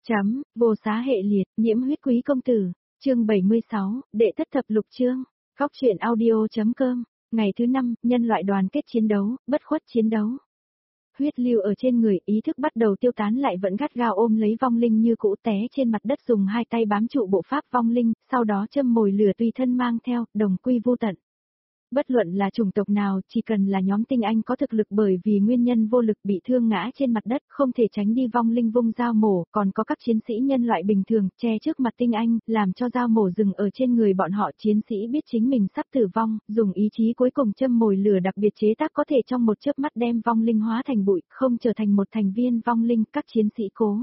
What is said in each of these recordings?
Chấm, vô xá hệ liệt, nhiễm huyết quý công tử, chương 76, đệ thất thập lục chương, góc truyện audio.com, ngày thứ 5, nhân loại đoàn kết chiến đấu, bất khuất chiến đấu. Huyết lưu ở trên người, ý thức bắt đầu tiêu tán lại vẫn gắt gao ôm lấy vong linh như cũ té trên mặt đất dùng hai tay bám trụ bộ pháp vong linh, sau đó châm mồi lửa tùy thân mang theo, đồng quy vô tận. Bất luận là chủng tộc nào, chỉ cần là nhóm tinh anh có thực lực bởi vì nguyên nhân vô lực bị thương ngã trên mặt đất, không thể tránh đi vong linh vung dao mổ, còn có các chiến sĩ nhân loại bình thường, che trước mặt tinh anh, làm cho dao mổ dừng ở trên người bọn họ. Chiến sĩ biết chính mình sắp tử vong, dùng ý chí cuối cùng châm mồi lửa đặc biệt chế tác có thể trong một chớp mắt đem vong linh hóa thành bụi, không trở thành một thành viên vong linh. Các chiến sĩ cố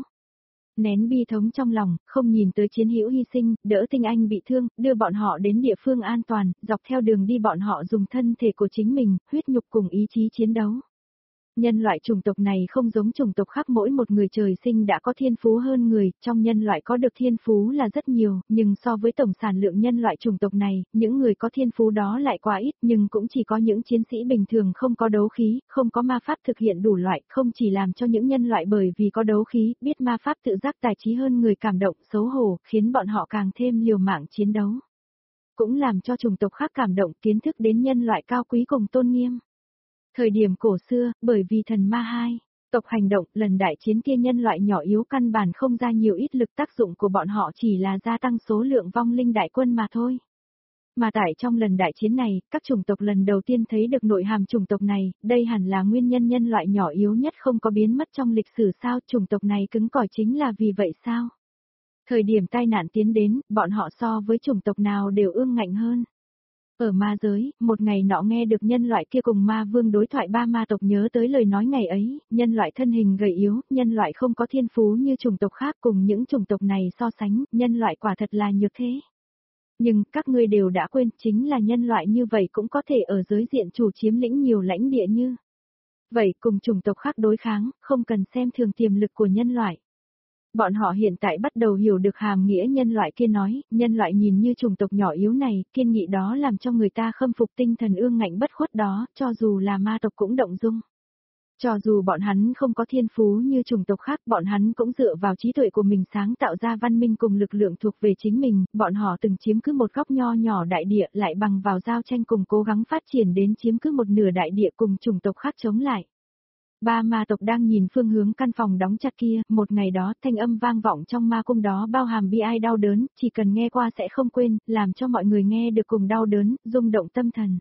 nén bi thống trong lòng, không nhìn tới chiến hữu hy sinh, đỡ tinh anh bị thương, đưa bọn họ đến địa phương an toàn, dọc theo đường đi bọn họ dùng thân thể của chính mình, huyết nhục cùng ý chí chiến đấu. Nhân loại chủng tộc này không giống chủng tộc khác, mỗi một người trời sinh đã có thiên phú hơn người, trong nhân loại có được thiên phú là rất nhiều, nhưng so với tổng sản lượng nhân loại chủng tộc này, những người có thiên phú đó lại quá ít, nhưng cũng chỉ có những chiến sĩ bình thường không có đấu khí, không có ma pháp thực hiện đủ loại, không chỉ làm cho những nhân loại bởi vì có đấu khí, biết ma pháp tự giác tài trí hơn người cảm động, xấu hổ, khiến bọn họ càng thêm liều mạng chiến đấu. Cũng làm cho chủng tộc khác cảm động, kiến thức đến nhân loại cao quý cùng tôn nghiêm. Thời điểm cổ xưa, bởi vì thần ma hai tộc hành động, lần đại chiến kia nhân loại nhỏ yếu căn bản không ra nhiều ít lực, tác dụng của bọn họ chỉ là gia tăng số lượng vong linh đại quân mà thôi. Mà tại trong lần đại chiến này, các chủng tộc lần đầu tiên thấy được nội hàm chủng tộc này, đây hẳn là nguyên nhân nhân loại nhỏ yếu nhất không có biến mất trong lịch sử sao, chủng tộc này cứng cỏi chính là vì vậy sao? Thời điểm tai nạn tiến đến, bọn họ so với chủng tộc nào đều ương ngạnh hơn. Ở ma giới, một ngày nọ nghe được nhân loại kia cùng ma vương đối thoại, ba ma tộc nhớ tới lời nói ngày ấy, nhân loại thân hình gầy yếu, nhân loại không có thiên phú như chủng tộc khác, cùng những chủng tộc này so sánh, nhân loại quả thật là nhược thế. Nhưng, các ngươi đều đã quên, chính là nhân loại như vậy cũng có thể ở giới diện chủ chiếm lĩnh nhiều lãnh địa như. Vậy cùng chủng tộc khác đối kháng, không cần xem thường tiềm lực của nhân loại. Bọn họ hiện tại bắt đầu hiểu được hàm nghĩa nhân loại kia nói, nhân loại nhìn như chủng tộc nhỏ yếu này, kiên nghị đó làm cho người ta khâm phục tinh thần ương ngạnh bất khuất đó, cho dù là ma tộc cũng động dung. Cho dù bọn hắn không có thiên phú như chủng tộc khác, bọn hắn cũng dựa vào trí tuệ của mình sáng tạo ra văn minh cùng lực lượng thuộc về chính mình, bọn họ từng chiếm cứ một góc nho nhỏ đại địa lại bằng vào giao tranh cùng cố gắng phát triển đến chiếm cứ một nửa đại địa cùng chủng tộc khác chống lại. Ba ma tộc đang nhìn phương hướng căn phòng đóng chặt kia, một ngày đó thanh âm vang vọng trong ma cung đó bao hàm bi ai đau đớn, chỉ cần nghe qua sẽ không quên, làm cho mọi người nghe được cùng đau đớn, rung động tâm thần.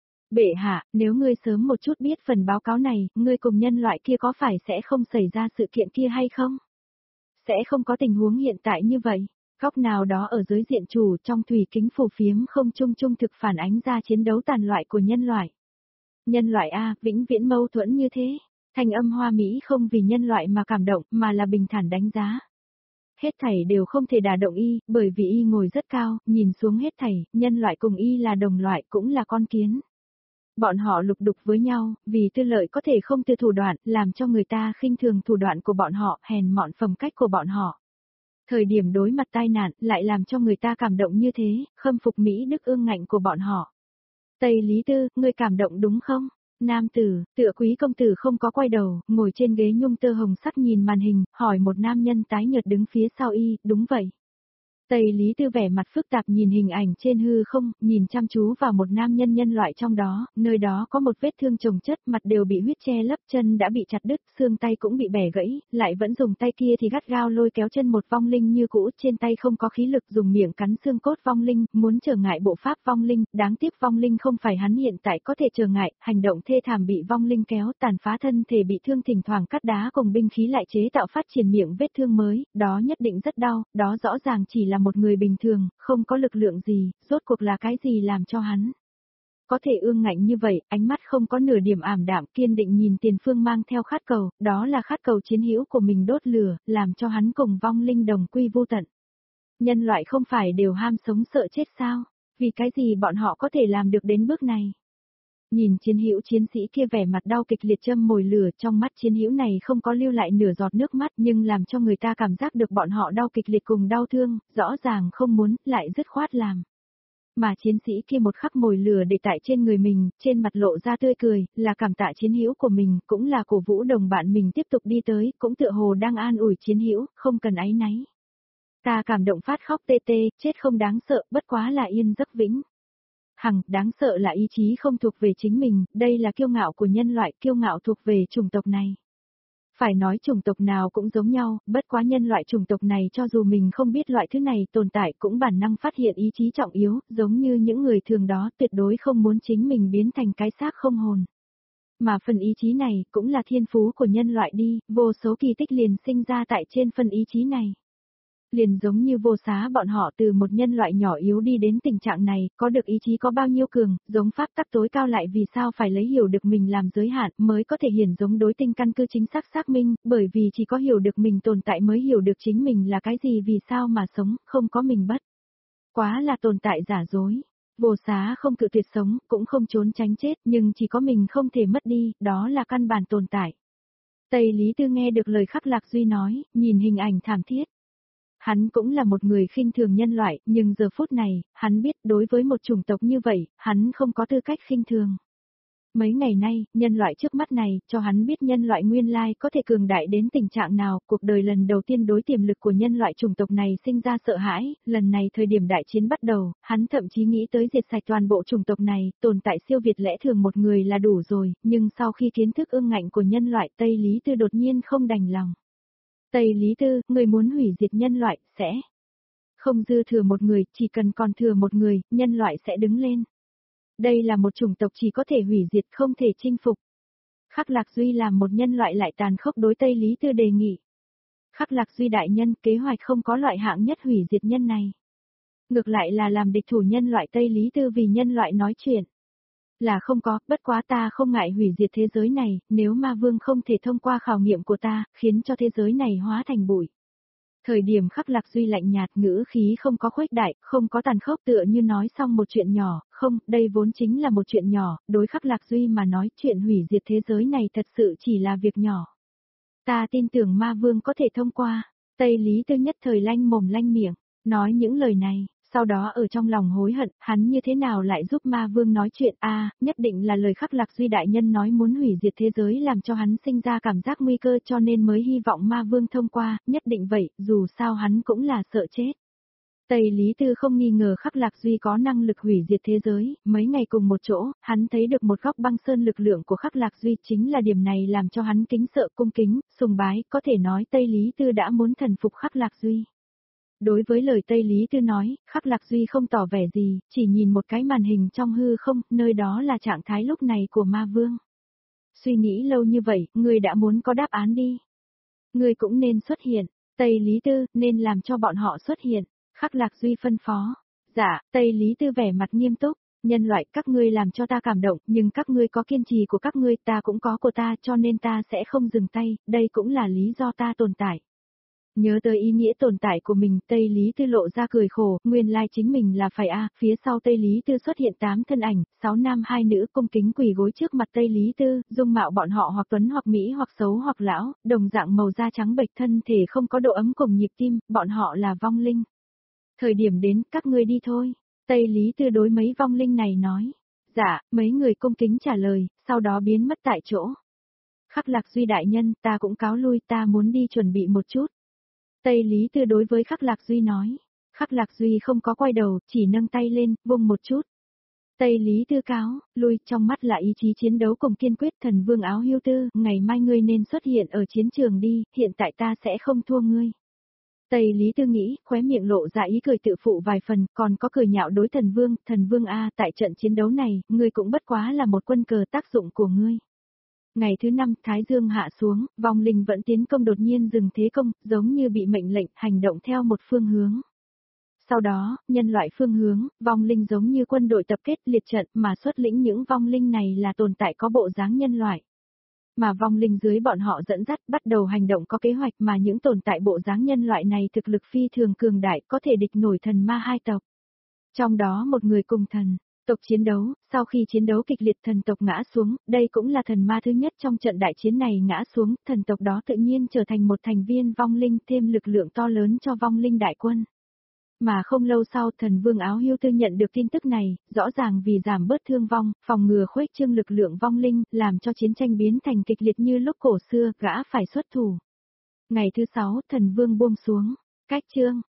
Bệ hạ, nếu ngươi sớm một chút biết phần báo cáo này, ngươi cùng nhân loại kia có phải sẽ không xảy ra sự kiện kia hay không? Sẽ không có tình huống hiện tại như vậy. Góc nào đó ở giới diện chủ trong thủy kính phù phiếm không trung thực phản ánh ra chiến đấu tàn loại của nhân loại. Nhân loại A, vĩnh viễn mâu thuẫn như thế. Thanh âm hoa mỹ không vì nhân loại mà cảm động, mà là bình thản đánh giá. Hết thảy đều không thể đả động y, bởi vì y ngồi rất cao, nhìn xuống hết thảy, nhân loại cùng y là đồng loại, cũng là con kiến. Bọn họ lục đục với nhau, vì tư lợi có thể không từ thủ đoạn, làm cho người ta khinh thường thủ đoạn của bọn họ, hèn mọn phẩm cách của bọn họ. Thời điểm đối mặt tai nạn, lại làm cho người ta cảm động như thế, khâm phục mỹ đức ương ngạnh của bọn họ. Tây Lý Tư, ngươi cảm động đúng không? Nam tử, tựa quý công tử không có quay đầu, ngồi trên ghế nhung tơ hồng sắc nhìn màn hình, hỏi một nam nhân tái nhợt đứng phía sau y, đúng vậy. Tây Lý Tư vẻ mặt phức tạp nhìn hình ảnh trên hư không, nhìn chăm chú vào một nam nhân nhân loại trong đó, nơi đó có một vết thương chồng chất, mặt đều bị huyết che lấp, chân đã bị chặt đứt, xương tay cũng bị bẻ gãy, lại vẫn dùng tay kia thì gắt gao lôi kéo chân một vong linh như cũ, trên tay không có khí lực, dùng miệng cắn xương cốt vong linh, muốn trở ngại bộ pháp vong linh, đáng tiếc vong linh không phải hắn hiện tại có thể trở ngại, hành động thê thảm bị vong linh kéo, tàn phá thân thể bị thương, thỉnh thoảng cắt đá cùng binh khí lại chế tạo phát triển miệng vết thương mới, đó nhất định rất đau, đó rõ ràng chỉ là một người bình thường, không có lực lượng gì, rốt cuộc là cái gì làm cho hắn có thể ương ngạnh như vậy, ánh mắt không có nửa điểm ảm đạm, kiên định nhìn tiền phương mang theo khát cầu, đó là khát cầu chiến hữu của mình đốt lửa, làm cho hắn cùng vong linh đồng quy vô tận. Nhân loại không phải đều ham sống sợ chết sao? Vì cái gì bọn họ có thể làm được đến bước này? Nhìn chiến hữu chiến sĩ kia vẻ mặt đau kịch liệt châm mồi lửa, trong mắt chiến hữu này không có lưu lại nửa giọt nước mắt, nhưng làm cho người ta cảm giác được bọn họ đau kịch liệt cùng đau thương, rõ ràng không muốn, lại dứt khoát làm. Mà chiến sĩ kia một khắc mồi lửa để tại trên người mình, trên mặt lộ ra tươi cười, là cảm tạ chiến hữu của mình, cũng là cổ vũ đồng bạn mình tiếp tục đi tới, cũng tựa hồ đang an ủi chiến hữu, không cần áy náy. Ta cảm động phát khóc tê tê, chết không đáng sợ, bất quá là yên giấc vĩnh. Hằng, đáng sợ là ý chí không thuộc về chính mình, đây là kiêu ngạo của nhân loại, kiêu ngạo thuộc về chủng tộc này. Phải nói chủng tộc nào cũng giống nhau, bất quá nhân loại chủng tộc này cho dù mình không biết loại thứ này tồn tại cũng bản năng phát hiện ý chí trọng yếu, giống như những người thường đó tuyệt đối không muốn chính mình biến thành cái xác không hồn. Mà phần ý chí này cũng là thiên phú của nhân loại đi, vô số kỳ tích liền sinh ra tại trên phần ý chí này. Liền giống như vô xá bọn họ từ một nhân loại nhỏ yếu đi đến tình trạng này, có được ý chí có bao nhiêu cường, giống pháp tắc tối cao lại vì sao phải lấy hiểu được mình làm giới hạn mới có thể hiển giống đối tinh căn cứ chính xác xác minh, bởi vì chỉ có hiểu được mình tồn tại mới hiểu được chính mình là cái gì vì sao mà sống, không có mình bất. Quá là tồn tại giả dối. Vô xá không cự tuyệt sống, cũng không trốn tránh chết, nhưng chỉ có mình không thể mất đi, đó là căn bản tồn tại. Tây Lý Tư nghe được lời Khắc Lạc Duy nói, nhìn hình ảnh thảm thiết. Hắn cũng là một người khinh thường nhân loại, nhưng giờ phút này, hắn biết đối với một chủng tộc như vậy, hắn không có tư cách khinh thường. Mấy ngày nay, nhân loại trước mắt này, cho hắn biết nhân loại nguyên lai có thể cường đại đến tình trạng nào, cuộc đời lần đầu tiên đối tiềm lực của nhân loại chủng tộc này sinh ra sợ hãi, lần này thời điểm đại chiến bắt đầu, hắn thậm chí nghĩ tới diệt sạch toàn bộ chủng tộc này, tồn tại siêu việt lẽ thường một người là đủ rồi, nhưng sau khi kiến thức ương ngạnh của nhân loại Tây Lý Tư đột nhiên không đành lòng. Tây Lý Tư, người muốn hủy diệt nhân loại, sẽ không dư thừa một người, chỉ cần còn thừa một người, nhân loại sẽ đứng lên. Đây là một chủng tộc chỉ có thể hủy diệt không thể chinh phục. Khắc Lạc Duy làm một nhân loại lại tàn khốc đối Tây Lý Tư đề nghị. Khắc Lạc Duy đại nhân kế hoạch không có loại hạng nhất hủy diệt nhân này. Ngược lại là làm địch thủ nhân loại Tây Lý Tư vì nhân loại nói chuyện. Là không có, bất quá ta không ngại hủy diệt thế giới này, nếu ma vương không thể thông qua khảo nghiệm của ta, khiến cho thế giới này hóa thành bụi. Thời điểm Khắc Lạc Duy lạnh nhạt ngữ khí không có khuếch đại, không có tàn khốc tựa như nói xong một chuyện nhỏ, không, đây vốn chính là một chuyện nhỏ, đối Khắc Lạc Duy mà nói chuyện hủy diệt thế giới này thật sự chỉ là việc nhỏ. Ta tin tưởng ma vương có thể thông qua, Tây Lý Tư nhất thời lanh mồm lanh miệng, nói những lời này. Sau đó ở trong lòng hối hận, hắn như thế nào lại giúp ma vương nói chuyện nhất định là lời Khắc Lạc Duy đại nhân nói muốn hủy diệt thế giới làm cho hắn sinh ra cảm giác nguy cơ cho nên mới hy vọng ma vương thông qua, nhất định vậy, dù sao hắn cũng là sợ chết. Tây Lý Tư không nghi ngờ Khắc Lạc Duy có năng lực hủy diệt thế giới, mấy ngày cùng một chỗ, hắn thấy được một góc băng sơn lực lượng của Khắc Lạc Duy chính là điểm này làm cho hắn kính sợ cung kính, sùng bái, có thể nói Tây Lý Tư đã muốn thần phục Khắc Lạc Duy. Đối với lời Tây Lý Tư nói, Khắc Lạc Duy không tỏ vẻ gì, chỉ nhìn một cái màn hình trong hư không, nơi đó là trạng thái lúc này của ma vương. Suy nghĩ lâu như vậy, ngươi đã muốn có đáp án đi. Ngươi cũng nên xuất hiện, Tây Lý Tư, nên làm cho bọn họ xuất hiện, Khắc Lạc Duy phân phó. Dạ, Tây Lý Tư vẻ mặt nghiêm túc, nhân loại các ngươi làm cho ta cảm động, nhưng các ngươi có kiên trì của các ngươi, ta cũng có của ta cho nên ta sẽ không dừng tay, đây cũng là lý do ta tồn tại. Nhớ tới ý nghĩa tồn tại của mình, Tây Lý Tư lộ ra cười khổ, nguyên lai chính mình là phải phía sau Tây Lý Tư xuất hiện 8 thân ảnh, 6 nam 2 nữ cung kính quỳ gối trước mặt Tây Lý Tư, dung mạo bọn họ hoặc tuấn hoặc mỹ hoặc xấu hoặc lão, đồng dạng màu da trắng bệch thân thể không có độ ấm cùng nhịp tim, bọn họ là vong linh. Thời điểm đến, các ngươi đi thôi, Tây Lý Tư đối mấy vong linh này nói. Dạ, mấy người cung kính trả lời, sau đó biến mất tại chỗ. Khắc Lạc Duy đại nhân, ta cũng cáo lui, ta muốn đi chuẩn bị một chút. Tây Lý Tư đối với Khắc Lạc Duy nói. Khắc Lạc Duy không có quay đầu, chỉ nâng tay lên, vung một chút. Tây Lý Tư cáo, lui, trong mắt là ý chí chiến đấu cùng kiên quyết. Thần vương áo hưu tư, ngày mai ngươi nên xuất hiện ở chiến trường đi, hiện tại ta sẽ không thua ngươi. Tây Lý Tư nghĩ, khóe miệng lộ ra ý cười tự phụ vài phần, còn có cười nhạo đối thần vương tại trận chiến đấu này, ngươi cũng bất quá là một quân cờ tác dụng của ngươi. Ngày thứ 5, Thái Dương hạ xuống, vong linh vẫn tiến công đột nhiên dừng thế công, giống như bị mệnh lệnh, hành động theo một phương hướng. Sau đó, nhân loại phương hướng, vong linh giống như quân đội tập kết liệt trận mà xuất lĩnh những vong linh này là tồn tại có bộ dáng nhân loại. Mà vong linh dưới bọn họ dẫn dắt bắt đầu hành động có kế hoạch mà những tồn tại bộ dáng nhân loại này thực lực phi thường cường đại có thể địch nổi thần ma hai tộc. Trong đó một người cùng thần. Tộc chiến đấu, sau khi chiến đấu kịch liệt thần tộc ngã xuống, đây cũng là thần ma thứ nhất trong trận đại chiến này ngã xuống, thần tộc đó tự nhiên trở thành một thành viên vong linh thêm lực lượng to lớn cho vong linh đại quân. Mà không lâu sau Thần Vương Áo Hưu Tư nhận được tin tức này, rõ ràng vì giảm bớt thương vong, phòng ngừa khuếch trương lực lượng vong linh, làm cho chiến tranh biến thành kịch liệt như lúc cổ xưa, gã phải xuất thủ. Ngày thứ 6 Thần Vương buông xuống, cách chương.